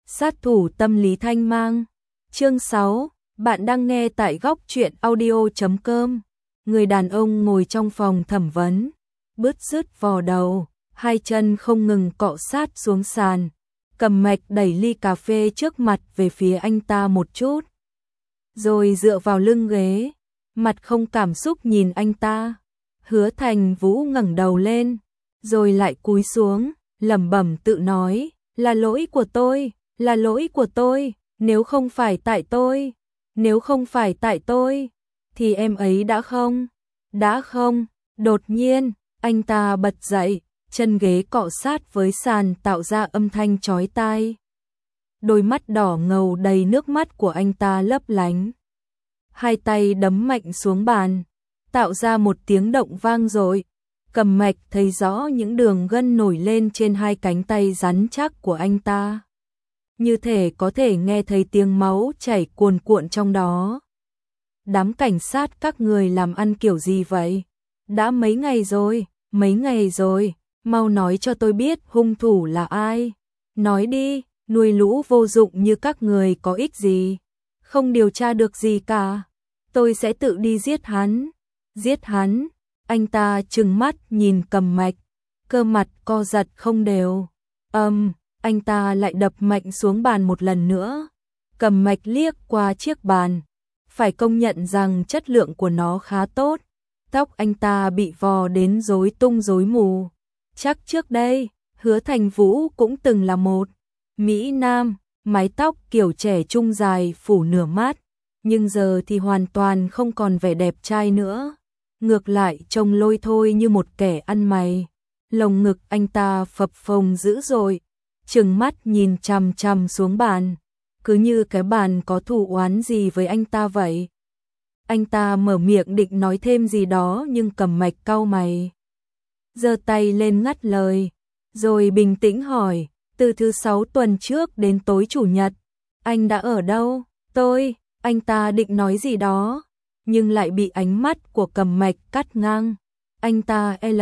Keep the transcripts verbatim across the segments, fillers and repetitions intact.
Sát thủ tâm lý thanh mang. Chương sáu, bạn đang nghe tại góc truyện audio chấm com. Người đàn ông ngồi trong phòng thẩm vấn, bứt rứt vò đầu, hai chân không ngừng cọ sát xuống sàn. Cầm mạch đẩy ly cà phê trước mặt về phía anh ta một chút, rồi dựa vào lưng ghế, mặt không cảm xúc nhìn anh ta. Hứa Thành Vũ ngẩng đầu lên, rồi lại cúi xuống, lẩm bẩm tự nói, là lỗi của tôi, là lỗi của tôi, nếu không phải tại tôi, nếu không phải tại tôi, thì em ấy đã không, đã không. Đột nhiên, anh ta bật dậy, chân ghế cọ sát với sàn tạo ra âm thanh chói tai. Đôi mắt đỏ ngầu đầy nước mắt của anh ta lấp lánh. Hai tay đấm mạnh xuống bàn, tạo ra một tiếng động vang dội. Cầm mạch thấy rõ những đường gân nổi lên trên hai cánh tay rắn chắc của anh ta, như thể có thể nghe thấy tiếng máu chảy cuồn cuộn trong đó. Đám cảnh sát các người làm ăn kiểu gì vậy? Đã mấy ngày rồi, mấy ngày rồi, mau nói cho tôi biết hung thủ là ai. Nói đi, nuôi lũ vô dụng như các người có ích gì? Không điều tra được gì cả. Tôi sẽ tự đi giết hắn. Giết hắn? Anh ta trừng mắt nhìn Cầm Mạch, cơ mặt co giật không đều. Âm, um, anh ta lại đập mạnh xuống bàn một lần nữa. Cầm Mạch liếc qua chiếc bàn, phải công nhận rằng chất lượng của nó khá tốt. Tóc anh ta bị vò đến rối tung rối mù. Chắc trước đây, Hứa Thành Vũ cũng từng là một Mỹ Nam, mái tóc kiểu trẻ trung dài phủ nửa mắt, nhưng giờ thì hoàn toàn không còn vẻ đẹp trai nữa. Ngược lại trông lôi thôi như một kẻ ăn mày. Lồng ngực anh ta phập phồng dữ dội, trừng mắt nhìn chằm chằm xuống bàn, cứ như cái bàn có thù oán gì với anh ta vậy. Anh ta mở miệng định nói thêm gì đó nhưng Cầm Mạch cau mày, giơ tay lên ngắt lời, rồi bình tĩnh hỏi, từ thứ sáu tuần trước đến tối chủ nhật, anh đã ở đâu? Tôi, anh ta định nói gì đó, nhưng lại bị ánh mắt của Cầm Mạch cắt ngang. Anh ta L,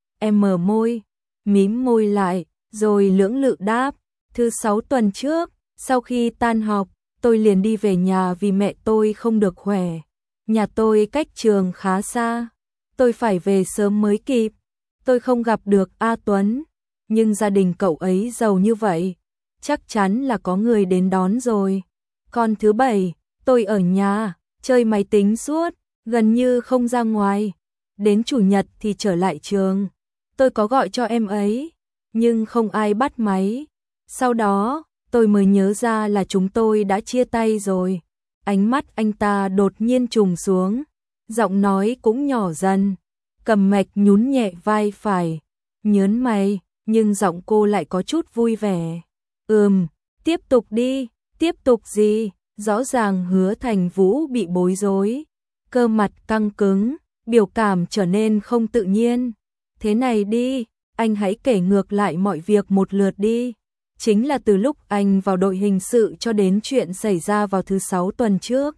M môi, mím môi lại, rồi lưỡng lự đáp, thứ sáu tuần trước, sau khi tan học, tôi liền đi về nhà vì mẹ tôi không được khỏe. Nhà tôi cách trường khá xa, tôi phải về sớm mới kịp. Tôi không gặp được A Tuấn, nhưng gia đình cậu ấy giàu như vậy, chắc chắn là có người đến đón rồi. Còn thứ bảy, tôi ở nhà, chơi máy tính suốt, gần như không ra ngoài. Đến chủ nhật thì trở lại trường. Tôi có gọi cho em ấy, nhưng không ai bắt máy. Sau đó, tôi mới nhớ ra là chúng tôi đã chia tay rồi. Ánh mắt anh ta đột nhiên trùng xuống, giọng nói cũng nhỏ dần. Cầm Mạch nhún nhẹ vai phải, nhớn mày, nhưng giọng cô lại có chút vui vẻ. Ừm, tiếp tục đi, tiếp tục gì? Rõ ràng Hứa Thành Vũ bị bối rối, cơ mặt căng cứng, biểu cảm trở nên không tự nhiên. Thế này đi, anh hãy kể ngược lại mọi việc một lượt đi. Chính là từ lúc anh vào đội hình sự cho đến chuyện xảy ra vào thứ sáu tuần trước.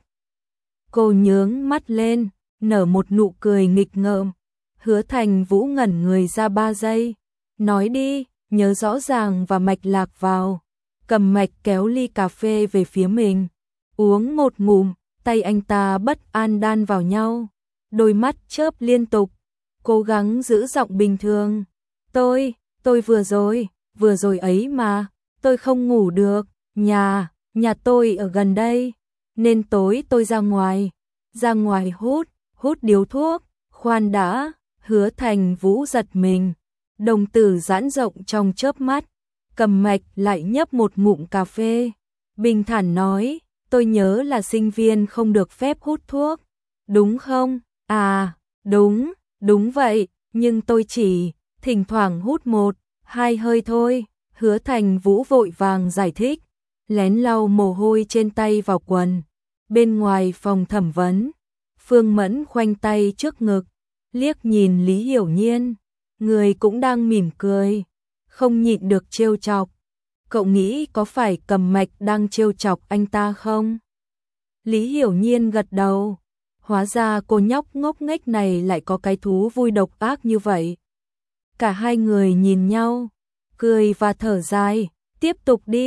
Cô nhướng mắt lên, nở một nụ cười nghịch ngợm. Hứa Thành Vũ ngẩn người ra ba giây. Nói đi, nhớ rõ ràng và mạch lạc vào. Cầm Mạch kéo ly cà phê về phía mình, uống một ngụm, tay anh ta bất an đan vào nhau, đôi mắt chớp liên tục, cố gắng giữ giọng bình thường. Tôi, tôi vừa rồi, vừa rồi ấy mà, tôi không ngủ được, nhà, nhà tôi ở gần đây, nên tối tôi ra ngoài, ra ngoài hút, hút điếu thuốc. Khoan đã, Hứa Thành Vũ giật mình, đồng tử giãn rộng trong chớp mắt. Cầm Mạch lại nhấp một ngụm cà phê, bình thản nói, tôi nhớ là sinh viên không được phép hút thuốc, đúng không? À, đúng, đúng vậy, nhưng tôi chỉ thỉnh thoảng hút một, hai hơi thôi. Hứa Thành Vũ vội vàng giải thích, lén lau mồ hôi trên tay vào quần. Bên ngoài phòng thẩm vấn, Phương Mẫn khoanh tay trước ngực, liếc nhìn Lý Hiểu Nhiên, người cũng đang mỉm cười, không nhịn được trêu chọc. Cậu nghĩ có phải Cầm Mạch đang trêu chọc anh ta không? Lý Hiểu Nhiên gật đầu, hóa ra cô nhóc ngốc nghếch này lại có cái thú vui độc ác như vậy. Cả hai người nhìn nhau, cười và thở dài, tiếp tục đi,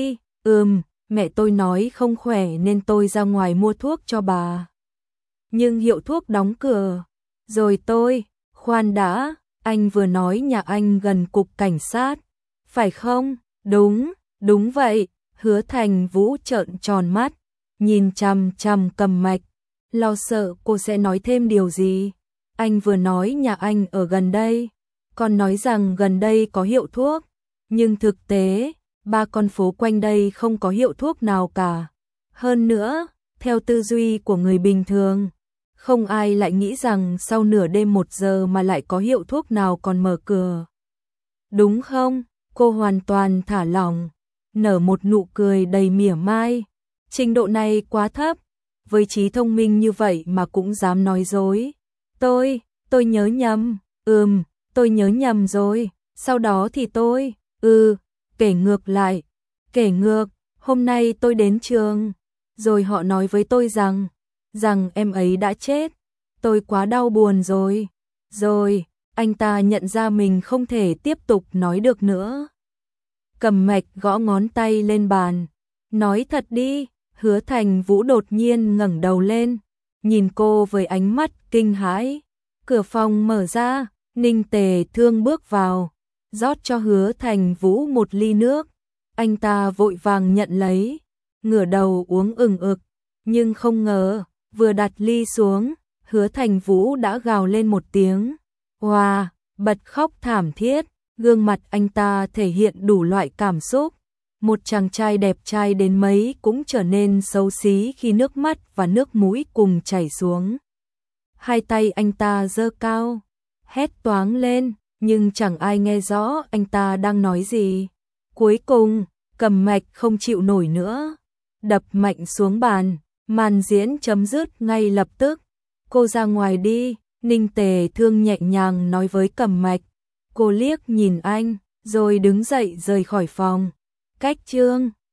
Ừm, mẹ tôi nói không khỏe nên tôi ra ngoài mua thuốc cho bà. Nhưng hiệu thuốc đóng cửa. Rồi tôi, khoan đã, anh vừa nói nhà anh gần cục cảnh sát, phải không? Đúng, đúng vậy. Hứa Thành Vũ trợn tròn mắt, nhìn chằm chằm Cầm Mạch, lo sợ cô sẽ nói thêm điều gì. Anh vừa nói nhà anh ở gần đây, còn nói rằng gần đây có hiệu thuốc, nhưng thực tế, ba con phố quanh đây không có hiệu thuốc nào cả. Hơn nữa, theo tư duy của người bình thường, không ai lại nghĩ rằng sau nửa đêm một giờ mà lại có hiệu thuốc nào còn mở cửa. Đúng không? Cô hoàn toàn thả lỏng, nở một nụ cười đầy mỉa mai. Trình độ này quá thấp, với trí thông minh như vậy mà cũng dám nói dối. Tôi, tôi nhớ nhầm, ừm, tôi nhớ nhầm rồi, sau đó thì tôi, ừ, kể ngược lại, kể ngược, hôm nay tôi đến trường, rồi họ nói với tôi rằng, rằng em ấy đã chết, tôi quá đau buồn rồi, rồi, anh ta nhận ra mình không thể tiếp tục nói được nữa. Cầm Mạch gõ ngón tay lên bàn, nói thật đi. Hứa Thành Vũ đột nhiên ngẩng đầu lên, nhìn cô với ánh mắt kinh hãi. Cửa phòng mở ra, Ninh Tề Thương bước vào, rót cho Hứa Thành Vũ một ly nước. Anh ta vội vàng nhận lấy, ngửa đầu uống ừng ực, nhưng không ngờ, vừa đặt ly xuống, Hứa Thành Vũ đã gào lên một tiếng. Oa, bật khóc thảm thiết, gương mặt anh ta thể hiện đủ loại cảm xúc. Một chàng trai đẹp trai đến mấy cũng trở nên xấu xí khi nước mắt và nước mũi cùng chảy xuống. Hai tay anh ta giơ cao, hét toáng lên, nhưng chẳng ai nghe rõ anh ta đang nói gì. Cuối cùng, Cầm Mạch không chịu nổi nữa, đập mạnh xuống bàn, màn diễn chấm dứt ngay lập tức. Cô ra ngoài đi, Ninh Tề Thương nhẹ nhàng nói với Cầm Mạch. Cô liếc nhìn anh, rồi đứng dậy rời khỏi phòng. Cách chương